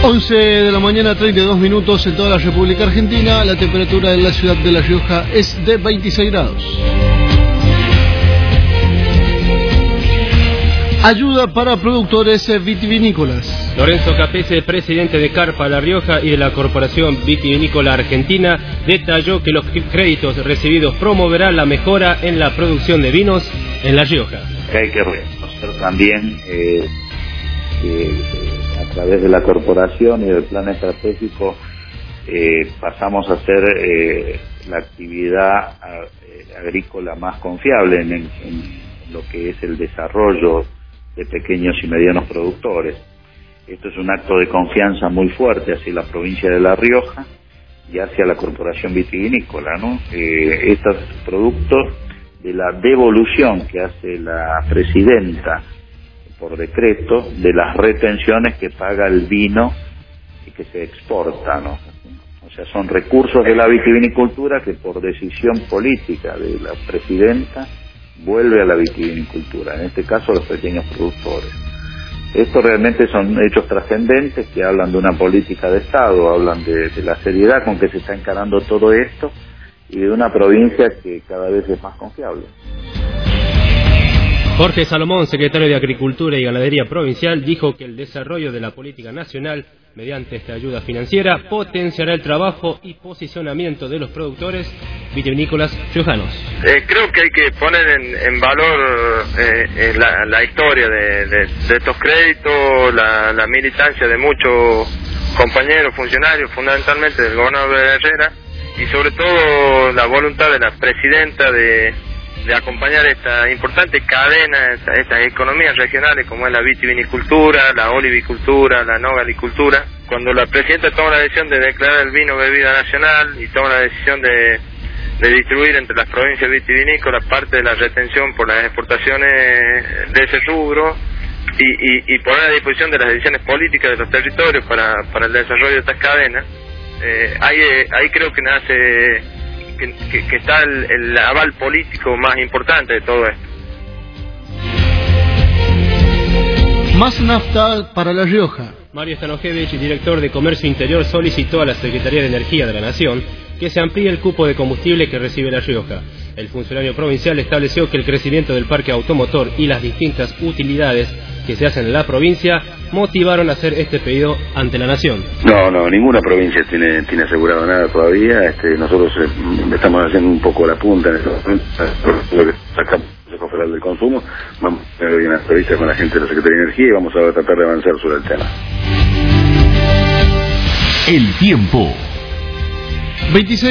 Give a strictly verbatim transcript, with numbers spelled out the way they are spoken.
once de la mañana, treinta y dos minutos en toda la República Argentina. La temperatura en la ciudad de La Rioja es de veintiséis grados. Ayuda para productores vitivinícolas. Lorenzo Capese, presidente de Carpa La Rioja y de la Corporación Vitivinícola Argentina, detalló que los créditos recibidos promoverán la mejora en la producción de vinos en La Rioja. Hay que reconocer también eh, que eh, a través de la corporación y del plan estratégico eh, pasamos a ser eh, la actividad eh, agrícola más confiable en, en, en lo que es el desarrollo de pequeños y medianos productores. Esto es un acto de confianza muy fuerte hacia la provincia de La Rioja y hacia la Corporación Vitivinícola, ¿no? Eh, estos productos de la devolución que hace la presidenta por decreto de las retenciones que paga el vino y que se exporta, ¿no? O sea, son recursos de la vitivinicultura que por decisión política de la presidenta vuelve a la vitivinicultura, en este caso a los pequeños productores. Estos realmente son hechos trascendentes que hablan de una política de Estado, hablan de, de la seriedad con que se está encarando todo esto y de una provincia que cada vez es más confiable. Jorge Salomón, secretario de Agricultura y Ganadería Provincial, dijo que el desarrollo de la política nacional mediante esta ayuda financiera potenciará el trabajo y posicionamiento de los productores vitivinícolas riojanos. Eh, creo que hay que poner en, en valor eh, la, la historia de, de, de estos créditos, la, la militancia de muchos compañeros, funcionarios, fundamentalmente del gobernador de Herrera, y sobre todo la voluntad de la presidenta de de acompañar esta importante cadena, esta, estas economías regionales como es la vitivinicultura, la olivicultura, la nogalicultura. Cuando la presidenta toma la decisión de declarar el vino bebida nacional y toma la decisión de, de distribuir entre las provincias vitivinícolas parte de la retención por las exportaciones de ese rubro y, y, y poner a disposición de las decisiones políticas de los territorios para, para el desarrollo de estas cadenas, eh, ahí, ahí creo que nace Que, que, que está el, el aval político más importante de todo esto. Más nafta para La Rioja. Mario Stanojevich, director de Comercio Interior, solicitó a la Secretaría de Energía de la Nación que se amplíe el cupo de combustible que recibe La Rioja. El funcionario provincial estableció que el crecimiento del parque automotor y las distintas utilidades que se hacen en la provincia motivaron a hacer este pedido ante la Nación. No, no, ninguna provincia tiene tiene asegurado nada todavía. Este, nosotros eh, estamos haciendo un poco la punta en esto, lo que sacamos del Consejo Federal del Consumo. Vamos a ver bien las provincias con la gente de la Secretaría de Energía y vamos a tratar de avanzar sobre el tema. El tiempo. veintiséis